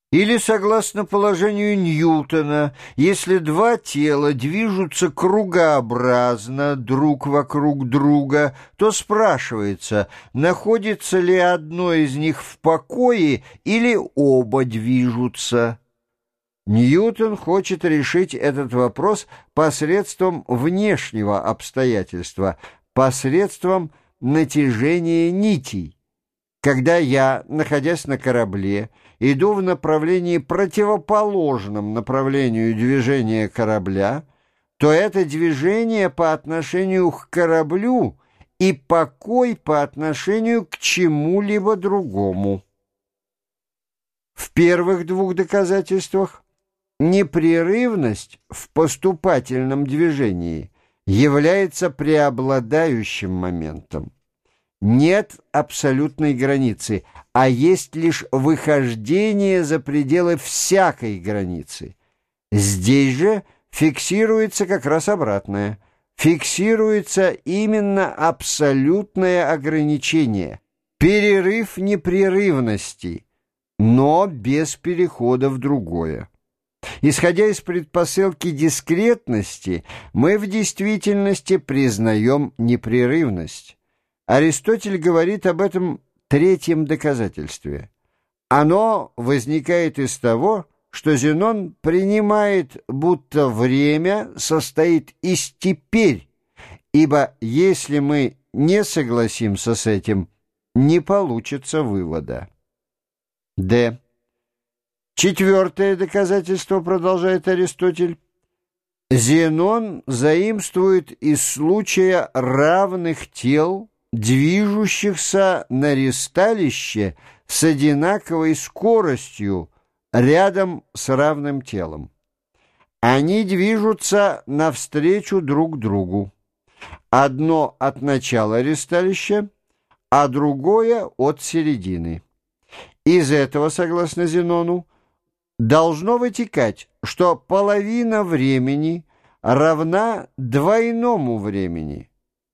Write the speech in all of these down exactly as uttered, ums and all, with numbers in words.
Или, согласно положению Ньютона, если два тела движутся кругообразно друг вокруг друга, то спрашивается, находится ли одно из них в покое или оба движутся. Ньютон хочет решить этот вопрос посредством внешнего обстоятельства, посредством натяжения нитей. Когда я, находясь на корабле, иду в направлении противоположном направлению движения корабля, то это движение по отношению к кораблю и покой по отношению к чему-либо другому. В первых двух доказательствах непрерывность в поступательном движении является преобладающим моментом. Нет абсолютной границы, а есть лишь выхождение за пределы всякой границы. Здесь же фиксируется как раз обратное. Фиксируется именно абсолютное ограничение, перерыв непрерывности, но без перехода в другое. Исходя из предпосылки дискретности, мы в действительности признаем непрерывность. Аристотель говорит об этом третьем доказательстве. Оно возникает из того, что Зенон принимает, будто время состоит из «теперь», ибо если мы не согласимся с этим, не получится вывода. Д. Четвертое доказательство, продолжает Аристотель. Зенон заимствует из случая равных тел, движущихся на ристалище с одинаковой скоростью рядом с равным телом. Они движутся навстречу друг другу. Одно от начала ристалища, а другое от середины. Из этого, согласно Зенону, должно вытекать, что половина времени равна двойному времени.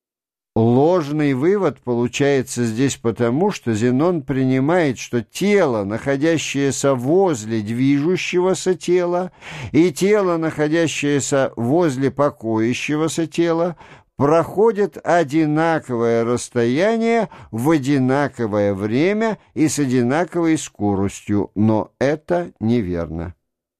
Ложный вывод получается здесь потому, что Зенон принимает, что тело, находящееся возле движущегося тела, и тело, находящееся возле покоящегося тела, проходят одинаковое расстояние в одинаковое время и с одинаковой скоростью, но это неверно.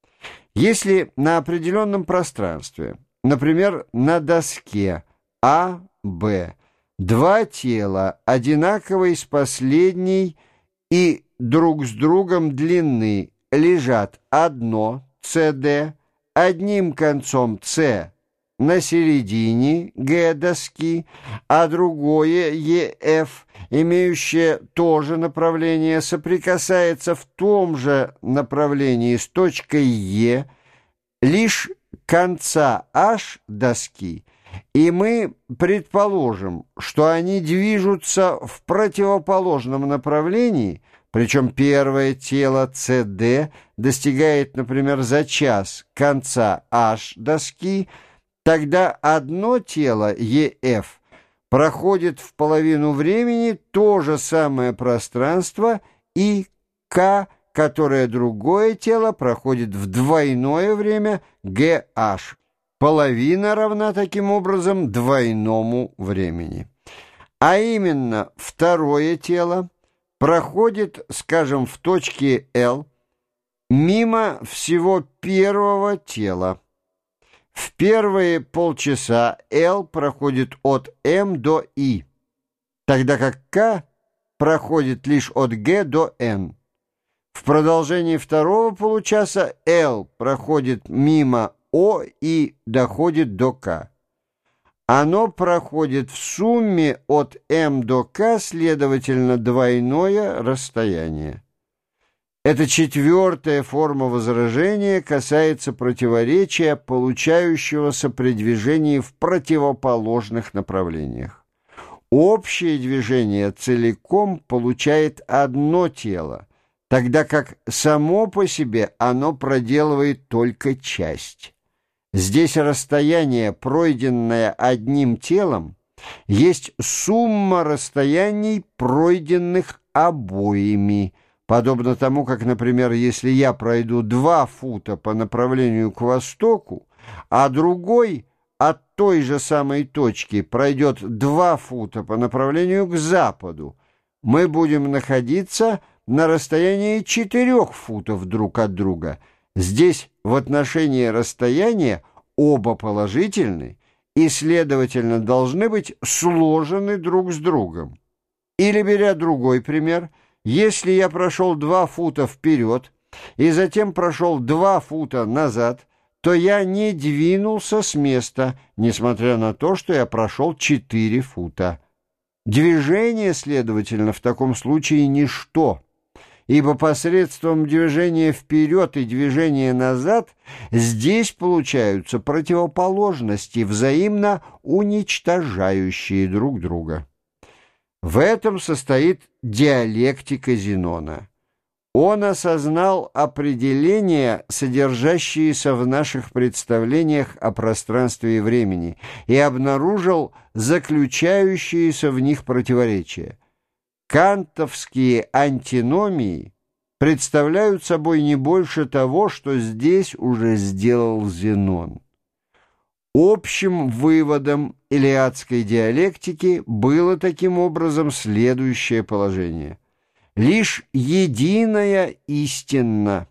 Если на определенном пространстве, например, на доске А, Б, два тела одинаковой с последней и друг с другом длины лежат одно, С Д, одним концом С на середине Г доски, а другое Е Ф, имеющее то же направление, соприкасается в том же направлении с точкой Е, лишь конца H доски, и мы предположим, что они движутся в противоположном направлении, причем первое тело С Д достигает, например, за час конца H доски, тогда одно тело Е Ф проходит в половину времени то же самое пространство и К, которое другое тело проходит в двойное время Г H. Половина равна таким образом двойному времени. А именно, второе тело проходит, скажем, в точке Л мимо всего первого тела. В первые полчаса L проходит от M до I, тогда как K проходит лишь от G до N. В продолжении второго получаса L проходит мимо O и доходит до K. Оно проходит в сумме от M до K, следовательно, двойное расстояние. Эта четвертая форма возражения касается противоречия, получающегося при движении в противоположных направлениях. Общее движение целиком получает одно тело, тогда как само по себе оно проделывает только часть. Здесь расстояние, пройденное одним телом, есть сумма расстояний, пройденных обоими, подобно тому, как, например, если я пройду два фута по направлению к востоку, а другой от той же самой точки пройдет два фута по направлению к западу, мы будем находиться на расстоянии четырех футов друг от друга. Здесь в отношении расстояния оба положительны и, следовательно, должны быть сложены друг с другом. Или, беря другой пример, если я прошел два фута вперед и затем прошел два фута назад, то я не двинулся с места, несмотря на то, что я прошел четыре фута. Движение, следовательно, в таком случае ничто, ибо посредством движения вперед и движения назад здесь получаются противоположности, взаимно уничтожающие друг друга. В этом состоит диалектика Зенона. Он осознал определения, содержащиеся в наших представлениях о пространстве и времени, и обнаружил заключающиеся в них противоречия. Кантовские антиномии представляют собой не больше того, что здесь уже сделал Зенон. Общим выводом илиадской диалектики было таким образом следующее положение. Лишь единое истинно,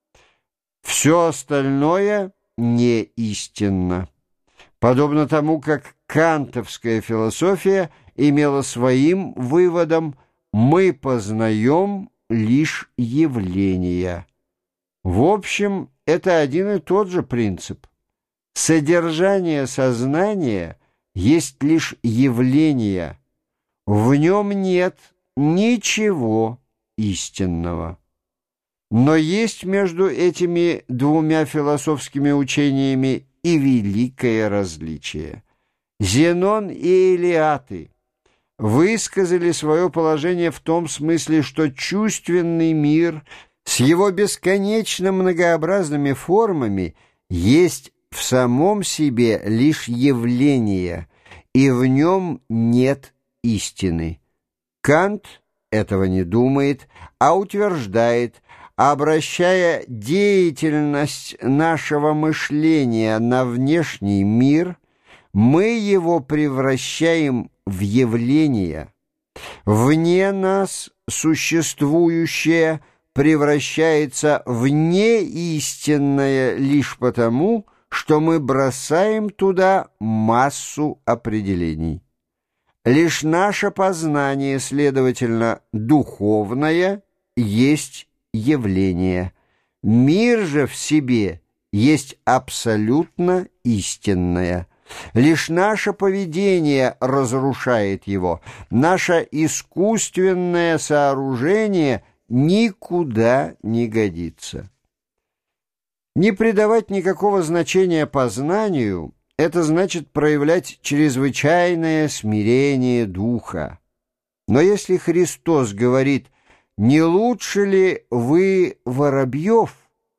все остальное не истинно. Подобно тому, как кантовская философия имела своим выводом «мы познаем лишь явления». В общем, это один и тот же принцип. Содержание сознания есть лишь явление, в нем нет ничего истинного. Но есть между этими двумя философскими учениями и великое различие. Зенон и Илиаты высказали свое положение в том смысле, что чувственный мир с его бесконечно многообразными формами есть в самом себе лишь явление, и в нем нет истины. Кант этого не думает, а утверждает, обращая деятельность нашего мышления на внешний мир, мы его превращаем в явление. Вне нас существующее превращается в неистинное лишь потому, что мы бросаем туда массу определений. Лишь наше познание, следовательно, духовное, есть явление. Мир же в себе есть абсолютно истинное. Лишь наше поведение разрушает его. Наше искусственное сооружение никуда не годится. Не придавать никакого значения познанию — это значит проявлять чрезвычайное смирение духа. Но если Христос говорит «не лучше ли вы воробьев?»,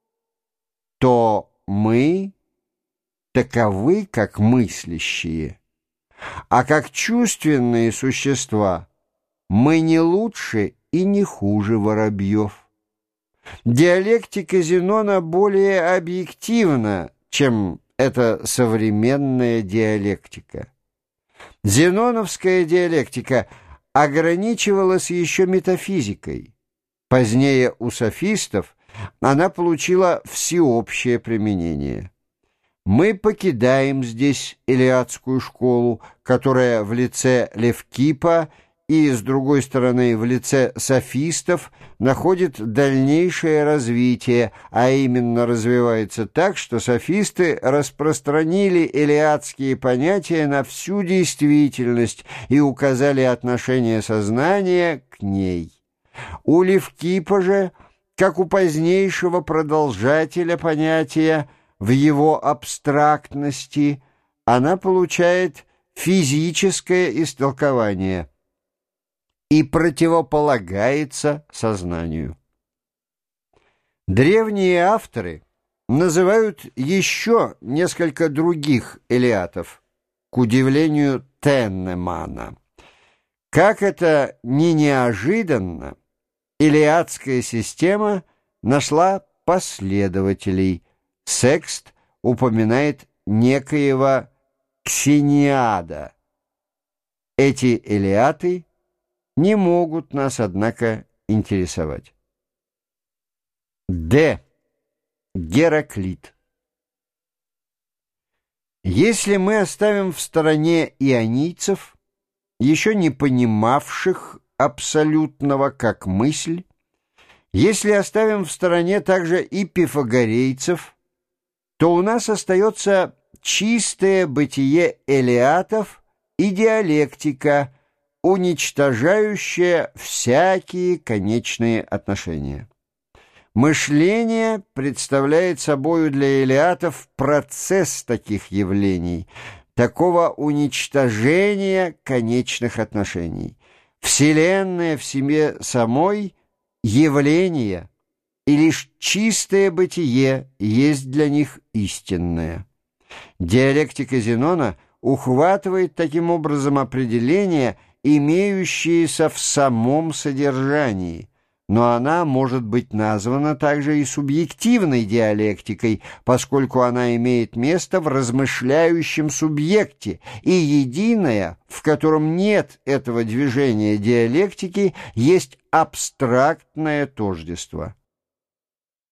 то мы таковы, как мыслящие, а как чувственные существа мы не лучше и не хуже воробьев. Диалектика Зенона более объективна, чем эта современная диалектика. Зеноновская диалектика ограничивалась еще метафизикой. Позднее у софистов она получила всеобщее применение. Мы покидаем здесь илиадскую школу, которая в лице Левкипа и, с другой стороны, в лице софистов находит дальнейшее развитие, а именно развивается так, что софисты распространили илиадские понятия на всю действительность и указали отношение сознания к ней. У Левкипа же, как у позднейшего продолжателя понятия, в его абстрактности, она получает физическое истолкование и противополагается сознанию. Древние авторы называют еще несколько других илиатов, к удивлению Теннемана. Как это ни неожиданно, Илиадская система нашла последователей. Секст упоминает некоего Ксениада. Эти элиаты не могут нас, однако, интересовать. Д. Гераклит. Если мы оставим в стороне ионийцев, еще не понимавших абсолютного как мысль, если оставим в стороне также и пифагорейцев, то у нас остается чистое бытие элиатов и диалектика, уничтожающая всякие конечные отношения. Мышление представляет собою для элиатов процесс таких явлений, такого уничтожения конечных отношений. Вселенная в себе самой — явление, и лишь чистое бытие есть для них истинное. Диалектика Зенона ухватывает таким образом определения, имеющиеся в самом содержании, но она может быть названа также и субъективной диалектикой, поскольку она имеет место в размышляющем субъекте, и единое, в котором нет этого движения диалектики, есть абстрактное тождество.